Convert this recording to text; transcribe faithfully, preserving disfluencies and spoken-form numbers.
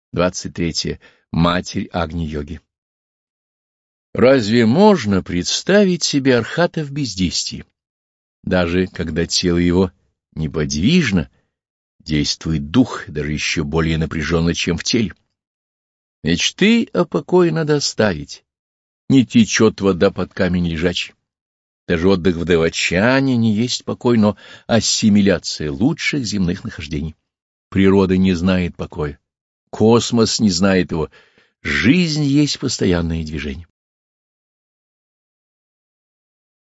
двадцать третье. Матерь Агни-йоги. Разве можно представить себе архата в бездействии? Даже когда тело его неподвижно, действует дух, даже еще более напряженно, чем в теле. Мечты о покое надо оставить. Не течет вода под камень лежачий. Даже отдых в девачане не есть покой, но ассимиляция лучших земных нахождений. Природа не знает покоя. Космос не знает его. Жизнь есть постоянное движение.